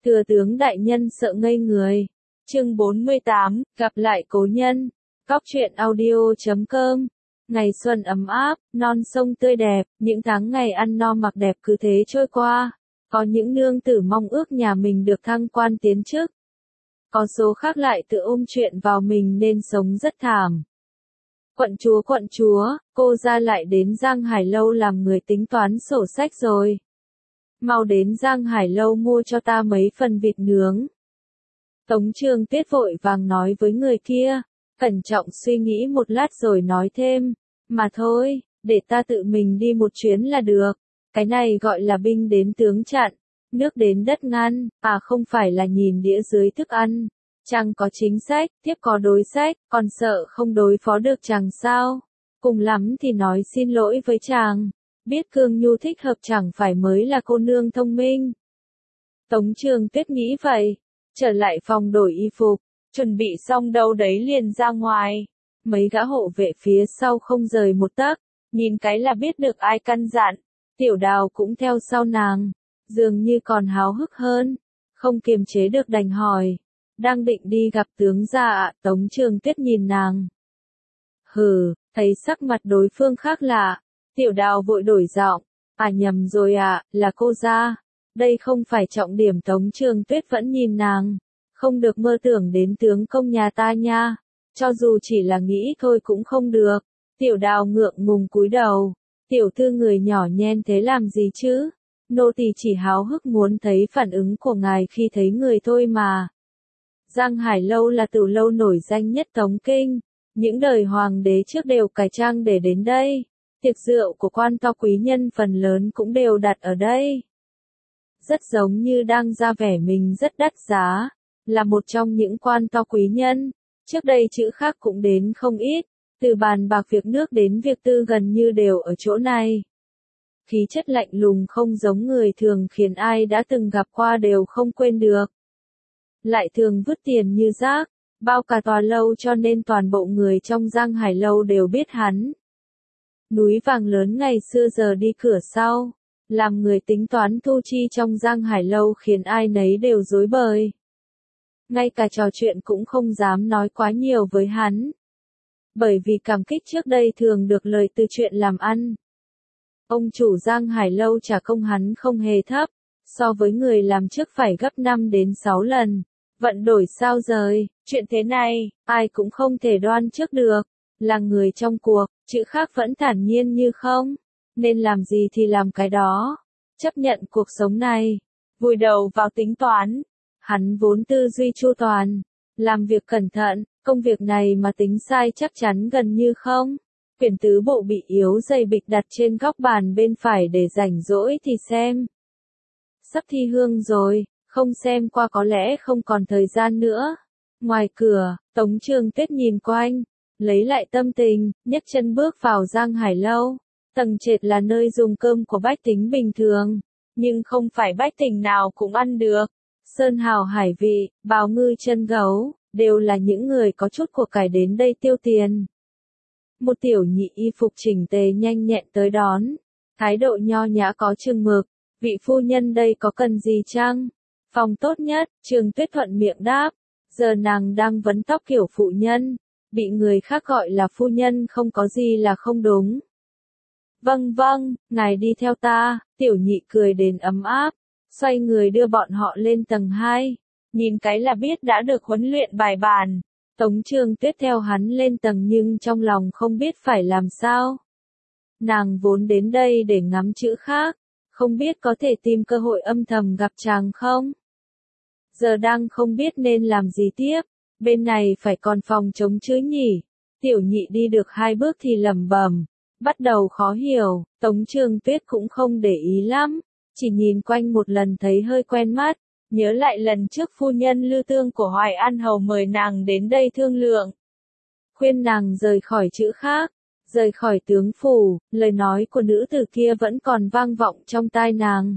Thừa tướng đại nhân sợ ngây người. Chương 48, gặp lại cố nhân. Cóc truyện audio.com. Ngày xuân ấm áp, non sông tươi đẹp, những tháng ngày ăn no mặc đẹp cứ thế trôi qua. Có những nương tử mong ước nhà mình được thăng quan tiến chức. Có số khác lại tự ôm chuyện vào mình nên sống rất thảm. Quận chúa, cô ra lại đến Giang Hải Lâu làm người tính toán sổ sách rồi. Mau đến Giang Hải Lâu mua cho ta mấy phần vịt nướng. Tống Trường Tuyết vội vàng nói với người kia, cẩn trọng suy nghĩ một lát rồi nói thêm, mà thôi, để ta tự mình đi một chuyến là được, cái này gọi là binh đến tướng chặn, nước đến đất ngăn, à không phải là nhìn đĩa dưới thức ăn, chàng có chính sách, tiếp có đối sách, còn sợ không đối phó được chàng sao, cùng lắm thì nói xin lỗi với chàng. Biết Cương Nhu thích hợp chẳng phải mới là cô nương thông minh. Tống Trường Tuyết nghĩ vậy, trở lại phòng đổi y phục, chuẩn bị xong đâu đấy liền ra ngoài. Mấy gã hộ vệ phía sau không rời một tấc, nhìn cái là biết được ai căn dặn. Tiểu Đào cũng theo sau nàng, dường như còn háo hức hơn, không kiềm chế được đành hỏi, đang định đi gặp tướng gia ạ? Tống Trường Tuyết nhìn nàng. Hừ, thấy sắc mặt đối phương khác lạ. Tiểu Đào vội đổi giọng, à nhầm rồi ạ, là cô gia. Đây không phải trọng điểm. Tống Trường Tuyết vẫn nhìn nàng, không được mơ tưởng đến tướng công nhà ta nha, cho dù chỉ là nghĩ thôi cũng không được. Tiểu Đào ngượng ngùng cúi đầu, tiểu thư người nhỏ nhen thế làm gì chứ, nô tỳ chỉ háo hức muốn thấy phản ứng của ngài khi thấy người thôi mà. Giang Hải Lâu là tử lâu nổi danh nhất Tống Kinh, những đời hoàng đế trước đều cải trang để đến đây. Tiệc rượu của quan to quý nhân phần lớn cũng đều đặt ở đây. Rất giống như đang ra vẻ mình rất đắt giá, là một trong những quan to quý nhân. Trước đây chữ khác cũng đến không ít, từ bàn bạc việc nước đến việc tư gần như đều ở chỗ này. Khí chất lạnh lùng không giống người thường khiến ai đã từng gặp qua đều không quên được. Lại thường vứt tiền như rác, bao cả tòa lâu cho nên toàn bộ người trong Giang Hải Lâu đều biết hắn. Núi vàng lớn ngày xưa giờ đi cửa sau, làm người tính toán thu chi trong Giang Hải Lâu khiến ai nấy đều rối bời. Ngay cả trò chuyện cũng không dám nói quá nhiều với hắn. Bởi vì cảm kích trước đây thường được lời từ chuyện làm ăn. Ông chủ Giang Hải Lâu trả công hắn không hề thấp, so với người làm trước phải gấp 5 đến 6 lần. Vận đổi sao rời, chuyện thế này, ai cũng không thể đoan trước được. Là người trong cuộc, chữ khác vẫn thản nhiên như không, nên làm gì thì làm cái đó, chấp nhận cuộc sống này, vùi đầu vào tính toán. Hắn vốn tư duy chu toàn, làm việc cẩn thận, công việc này mà tính sai chắc chắn gần như không. Quyển tứ bộ bị yếu dày bịch đặt trên góc bàn bên phải để rảnh rỗi thì xem. Sắp thi hương rồi, không xem qua có lẽ không còn thời gian nữa. Ngoài cửa, Tống Trường Tuyết nhìn quanh, lấy lại tâm tình, nhấc chân bước vào Giang Hải Lâu. Tầng trệt là nơi dùng cơm của bách tính bình thường, nhưng không phải bách tính nào cũng ăn được. Sơn hào hải vị, bào ngư chân gấu, đều là những người có chút của cải đến đây tiêu tiền. Một tiểu nhị y phục chỉnh tề nhanh nhẹn tới đón, thái độ nho nhã có chừng mực, vị phu nhân đây có cần gì chăng? Phòng tốt nhất, Trường Tuyết thuận miệng đáp, giờ nàng đang vấn tóc kiểu phụ nhân. Bị người khác gọi là phu nhân không có gì là không đúng. Vâng, ngài đi theo ta, tiểu nhị cười đến ấm áp, xoay người đưa bọn họ lên tầng 2, nhìn cái là biết đã được huấn luyện bài bản. Tống Trường Tuyết theo hắn lên tầng nhưng trong lòng không biết phải làm sao. Nàng vốn đến đây để ngắm chữ khác, không biết có thể tìm cơ hội âm thầm gặp chàng không. Giờ đang không biết nên làm gì tiếp. Bên này phải còn phòng chống chứ nhỉ? Tiểu nhị đi được 2 bước thì lẩm bẩm, bắt đầu khó hiểu. Tống Trường Tuyết cũng không để ý lắm, chỉ nhìn quanh một lần thấy hơi quen mắt, nhớ lại lần trước phu nhân Lư Tương của Hoài An Hầu mời nàng đến đây thương lượng, khuyên nàng rời khỏi chữ khác, rời khỏi tướng phủ. Lời nói của nữ tử kia vẫn còn vang vọng trong tai nàng.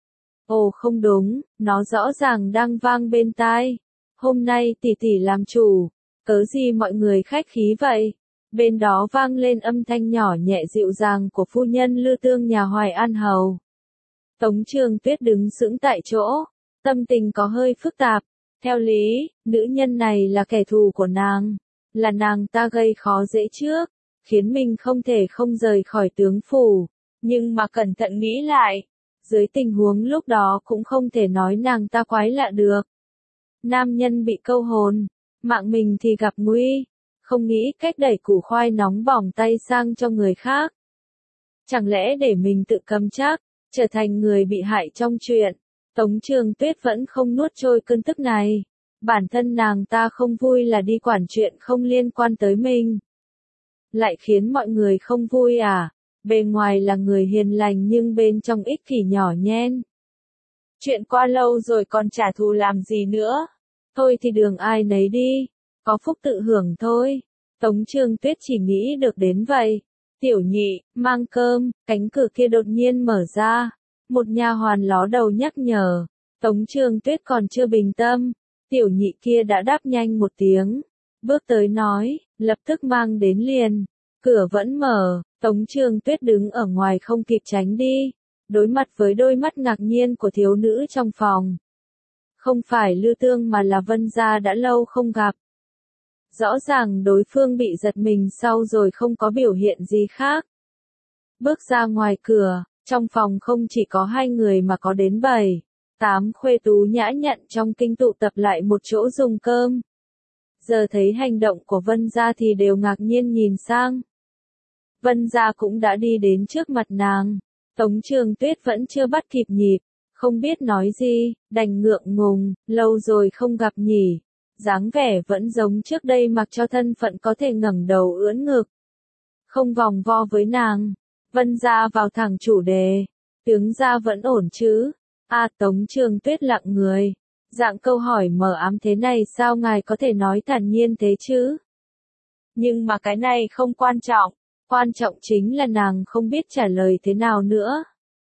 Ồ không đúng, nó rõ ràng đang vang bên tai. Hôm nay tỷ tỷ làm chủ, cớ gì mọi người khách khí vậy? Bên đó vang lên âm thanh nhỏ nhẹ dịu dàng của phu nhân Lư Tương nhà Hoài An Hầu. Tống Trường Tuyết đứng sững tại chỗ, Tâm tình có hơi phức tạp. Theo lý, nữ nhân này là kẻ thù của nàng, là nàng ta gây khó dễ trước, khiến mình không thể không rời khỏi tướng phủ. Nhưng mà cẩn thận nghĩ lại, dưới tình huống lúc đó cũng không thể nói nàng ta quái lạ được. Nam nhân bị câu hồn, mạng mình thì gặp nguy, không nghĩ cách đẩy củ khoai nóng bỏng tay sang cho người khác. Chẳng lẽ để mình tự cầm chắc, trở thành người bị hại trong chuyện. Tống Trường Tuyết vẫn không nuốt trôi cơn tức này. Bản thân nàng ta không vui là đi quản chuyện không liên quan tới mình. Lại khiến mọi người không vui à? Bề ngoài là người hiền lành nhưng bên trong ích kỷ nhỏ nhen. Chuyện qua lâu rồi còn trả thù làm gì nữa? Thôi thì đường ai nấy đi, có phúc tự hưởng thôi. Tống Trường Tuyết chỉ nghĩ được đến vậy. Tiểu Nhị, mang cơm, cánh cửa kia đột nhiên mở ra. Một nha hoàn ló đầu nhắc nhở. Tống Trường Tuyết còn chưa bình tâm. Tiểu Nhị kia đã đáp nhanh một tiếng. Bước tới nói, lập tức mang đến liền. Cửa vẫn mở, Tống Trường Tuyết đứng ở ngoài không kịp tránh đi. Đối mặt với đôi mắt ngạc nhiên của thiếu nữ trong phòng. Không phải Lư Tương mà là Vân Gia đã lâu không gặp. Rõ ràng đối phương bị giật mình sau rồi không có biểu hiện gì khác. Bước ra ngoài cửa, trong phòng không chỉ có hai người mà có đến 7, 8 khuê tú nhã nhặn trong kinh tụ tập lại một chỗ dùng cơm. Giờ thấy hành động của Vân Gia thì đều ngạc nhiên nhìn sang. Vân Gia cũng đã đi đến trước mặt nàng. Tống Trường Tuyết vẫn chưa bắt kịp nhịp, không biết nói gì, đành ngượng ngùng, lâu rồi không gặp nhỉ. Dáng vẻ vẫn giống trước đây mặc cho thân phận có thể ngẩng đầu ưỡn ngực. Không vòng vo với nàng. Vân Gia vào thẳng chủ đề. Tướng gia vẫn ổn chứ? Tống Trường Tuyết lặng người. Dạng câu hỏi mờ ám thế này sao ngài có thể nói thản nhiên thế chứ? Nhưng mà cái này không quan trọng. Quan trọng chính là nàng không biết trả lời thế nào nữa.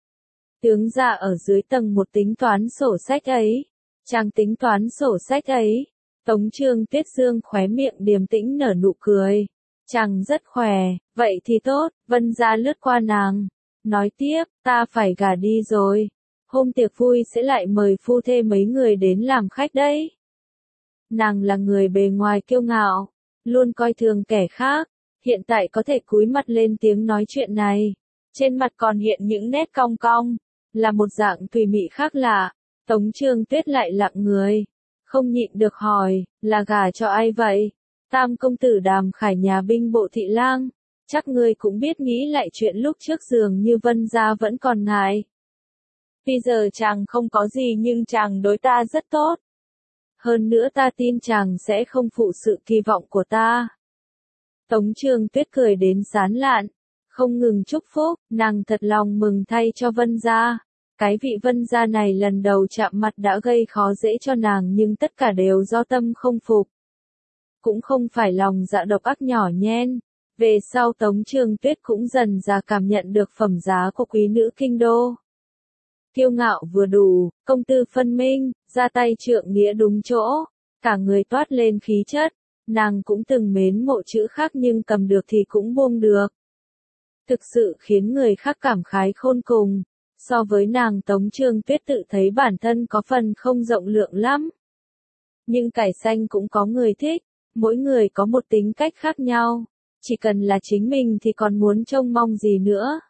Tướng gia ở dưới tầng một tính toán sổ sách ấy. Chàng tính toán sổ sách ấy. Tống Trường Tuyết dương khóe miệng điềm tĩnh nở nụ cười. Chàng rất khỏe, vậy thì tốt. Vân Gia lướt qua nàng. Nói tiếp, ta phải gả đi rồi. Hôm tiệc vui sẽ lại mời phu thê mấy người đến làm khách đấy. Nàng là người bề ngoài kiêu ngạo, luôn coi thường kẻ khác. Hiện tại có thể cúi mặt lên tiếng nói chuyện này. Trên mặt còn hiện những nét cong cong. Là một dạng tùy mị khác lạ. Tống Trường Tuyết lại lặng người. Không nhịn được hỏi, là gả cho ai vậy? Tam công tử Đàm Khải nhà binh bộ thị lang. Chắc ngươi cũng biết nghĩ lại chuyện lúc trước dường như Vân Gia vẫn còn ngại. Bây giờ chàng không có gì nhưng chàng đối ta rất tốt. Hơn nữa ta tin chàng sẽ không phụ sự kỳ vọng của ta. Tống Trường Tuyết cười đến sán lạn, không ngừng chúc phúc, nàng thật lòng mừng thay cho Vân Gia. Cái vị Vân Gia này lần đầu chạm mặt đã gây khó dễ cho nàng nhưng tất cả đều do tâm không phục. Cũng không phải lòng dạ độc ác nhỏ nhen. Về sau Tống Trường Tuyết cũng dần dà cảm nhận được phẩm giá của quý nữ kinh đô. Kiêu ngạo vừa đủ, công tư phân minh, ra tay trượng nghĩa đúng chỗ, cả người toát lên khí chất. Nàng cũng từng mến mộ chữ khác nhưng cầm được thì cũng buông được. Thực sự khiến người khác cảm khái khôn cùng. So với nàng Tống Trường Tuyết tự thấy bản thân có phần không rộng lượng lắm. Nhưng cải xanh cũng có người thích, mỗi người có một tính cách khác nhau. Chỉ cần là chính mình thì còn muốn trông mong gì nữa.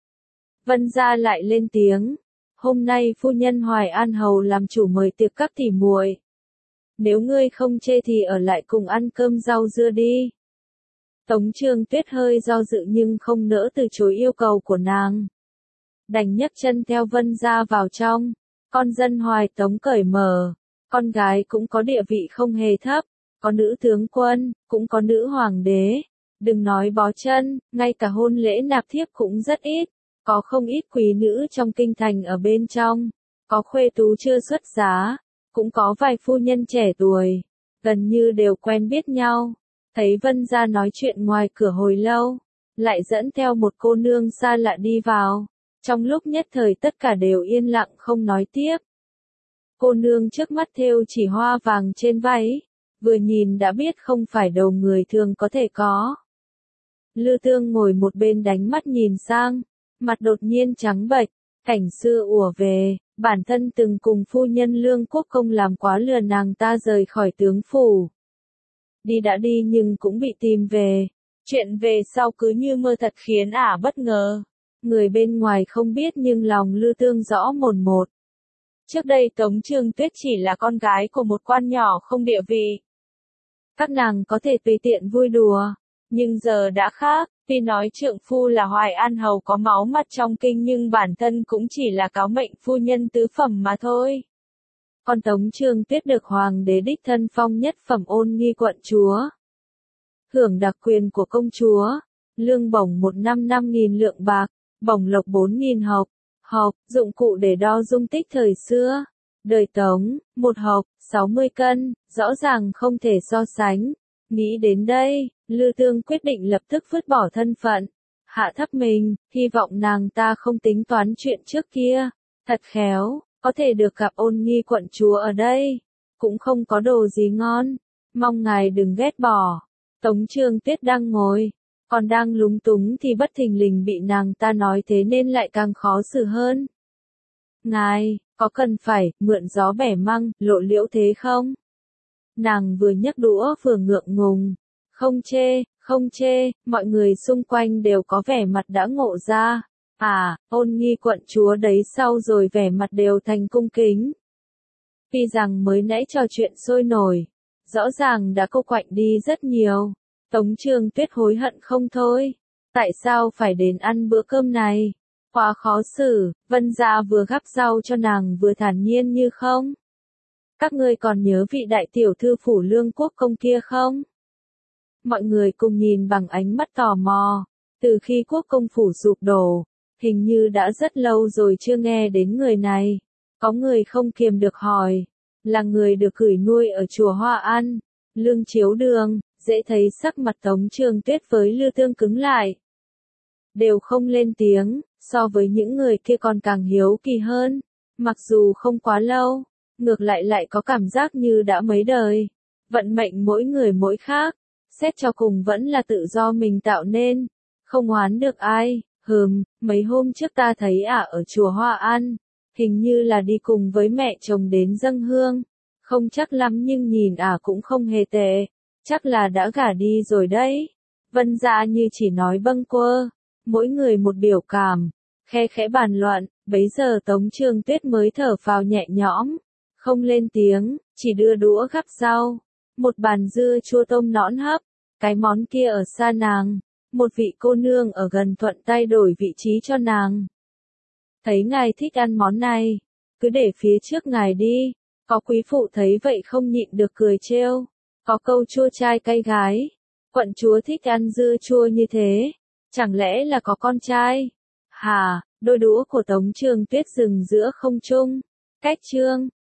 Vân Gia lại lên tiếng. Hôm nay phu nhân Hoài An Hầu làm chủ mời tiệc các tỷ muội. Nếu ngươi không chê thì ở lại cùng ăn cơm rau dưa đi. Tống Trường Tuyết hơi do dự nhưng không nỡ từ chối yêu cầu của nàng. Đành nhấc chân theo Vân Gia vào trong. Con dân Hoài Tống cởi mở. Con gái cũng có địa vị không hề thấp. Có nữ tướng quân, cũng có nữ hoàng đế. Đừng nói bó chân, ngay cả hôn lễ nạp thiếp cũng rất ít. Có không ít quý nữ trong kinh thành ở bên trong. Có khuê tú chưa xuất giá. Cũng có vài phu nhân trẻ tuổi. Gần như đều quen biết nhau. Thấy Vân Gia nói chuyện ngoài cửa hồi lâu. Lại dẫn theo một cô nương xa lạ đi vào. Trong lúc nhất thời tất cả đều yên lặng không nói tiếp. Cô nương trước mắt thêu chỉ hoa vàng trên váy. Vừa nhìn đã biết không phải đầu người thường có thể có. Lư Tương ngồi một bên đánh mắt nhìn sang. Mặt đột nhiên trắng bệch. Cảnh xưa ùa về, bản thân từng cùng phu nhân Lương Quốc Công làm quá lừa nàng ta rời khỏi tướng phủ. Đi đã đi nhưng cũng bị tìm về. Chuyện về sau cứ như mơ thật khiến ả bất ngờ. Người bên ngoài không biết nhưng lòng Lư Tương rõ mồn một. Trước đây Tống Trương Tuyết chỉ là con gái của một quan nhỏ không địa vị. Các nàng có thể tùy tiện vui đùa. Nhưng giờ đã khác, tuy nói trượng phu là Hoài An Hầu có máu mặt trong kinh nhưng bản thân cũng chỉ là cáo mệnh phu nhân tứ phẩm mà thôi. Còn Tống Trương Tuyết được hoàng đế đích thân phong nhất phẩm Ôn Nghi quận chúa. Hưởng đặc quyền của công chúa, lương bổng 1 năm 5.000 lượng bạc, bổng lộc 4.000 hộc, dụng cụ để đo dung tích thời xưa. Đời Tống, một hộc, 60 cân, rõ ràng không thể so sánh. Nghĩ đến đây, Lư Tương quyết định lập tức vứt bỏ thân phận, hạ thấp mình, hy vọng nàng ta không tính toán chuyện trước kia. Thật khéo, có thể được gặp Ôn Nghi quận chúa ở đây, cũng không có đồ gì ngon, mong ngài đừng ghét bỏ. Tống Trương Tuyết đang ngồi, còn đang lúng túng thì bất thình lình bị nàng ta nói thế nên lại càng khó xử hơn. Ngài, có cần phải mượn gió bẻ măng, lộ liễu thế không? Nàng vừa nhấc đũa vừa ngượng ngùng. Không chê, mọi người xung quanh đều có vẻ mặt đã ngộ ra. À, Ôn Nghi quận chúa đấy sau rồi vẻ mặt đều thành cung kính. Tuy rằng mới nãy trò chuyện sôi nổi, rõ ràng đã cô quạnh đi rất nhiều. Tống Trương Tuyết hối hận không thôi. Tại sao phải đến ăn bữa cơm này? Quá khó xử, Vân Dạ vừa gắp rau cho nàng vừa thản nhiên như không. Các ngươi còn nhớ vị đại tiểu thư phủ Lương Quốc Công kia không? Mọi người cùng nhìn bằng ánh mắt tò mò. Từ khi quốc công phủ sụp đổ, hình như đã rất lâu rồi chưa nghe đến người này. Có người không kiềm được hỏi. Là người được gửi nuôi ở chùa Hoa An, Lương Chiếu Đường. Dễ thấy sắc mặt Tống Trương Tuyết với Lư Tương cứng lại. Đều không lên tiếng, so với những người kia còn càng hiếu kỳ hơn. Mặc dù không quá lâu, ngược lại có cảm giác như đã mấy đời. Vận mệnh mỗi người mỗi khác, xét cho cùng vẫn là tự do mình tạo nên. Không oán được ai, mấy hôm trước ta thấy ả ở chùa Hoa An, hình như là đi cùng với mẹ chồng đến dâng hương. Không chắc lắm nhưng nhìn ả cũng không hề tệ. Chắc là đã gả đi rồi đấy. Vân Dạ như chỉ nói bâng quơ, mỗi người một biểu cảm, khe khẽ bàn luận, bấy giờ Tống Trương Tuyết mới thở phào nhẹ nhõm, không lên tiếng, chỉ đưa đũa gắp rau, một bàn dưa chua tôm nõn hấp, cái món kia ở xa nàng, một vị cô nương ở gần thuận tay đổi vị trí cho nàng. Thấy ngài thích ăn món này, cứ để phía trước ngài đi, có quý phụ thấy vậy không nhịn được cười trêu. Có câu chua trai cay gái, quận chúa thích ăn dưa chua như thế, chẳng lẽ là có con trai? Đôi đũa của Tống Trương Tuyết dừng giữa không trung, cách chương.